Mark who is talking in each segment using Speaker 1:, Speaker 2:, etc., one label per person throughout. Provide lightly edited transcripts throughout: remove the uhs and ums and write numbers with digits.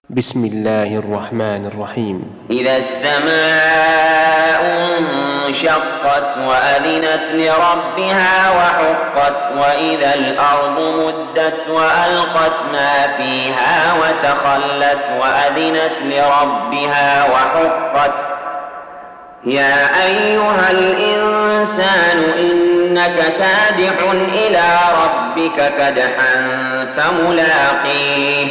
Speaker 1: بسم الله الرحمن الرحيم.
Speaker 2: إذا السماء انشقت وأذنت لربها وحقت وإذا الأرض مدت وألقت ما فيها وتخلت وأذنت لربها وحقت يا أيها الإنسان إنك كادح إلى ربك كدحا فملاقيه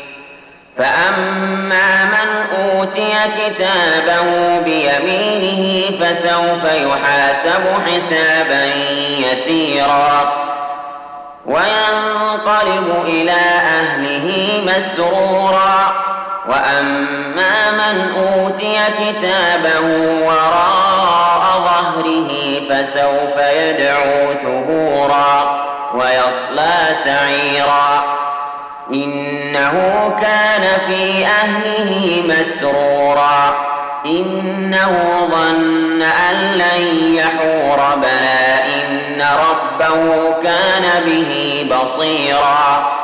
Speaker 2: فأما من أوتي كتابه بيمينه فسوف يحاسب حسابا يسيرا وينقلب إلى أهله مسرورا وأما من أوتي كتابه وراء ظهره فسوف يدعو ثبورا ويصلى سعيرا إنه كان في أهله مسرورا إنه ظن أن لن يحور بلى إن ربه كان به بصيرا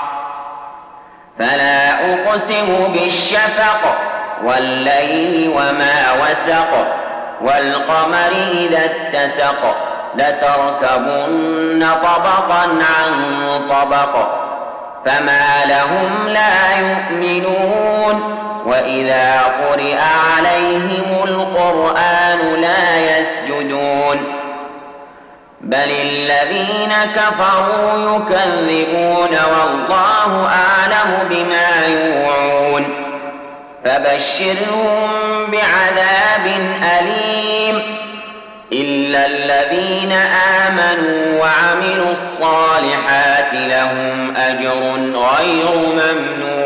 Speaker 2: فلا أقسم بالشفق والليل وما وسق والقمر إذا اتسق لتركبن طبقا عن طبق فما لهم لا يؤمنون وإذا قرئ عليهم القرآن لا يسجدون بل الذين كفروا يكذبون والله أعلم بما يوعون فبشرهم بعذاب أليم إلا الذين آمنوا وعملوا الصالحات لهم أجر غير ممنون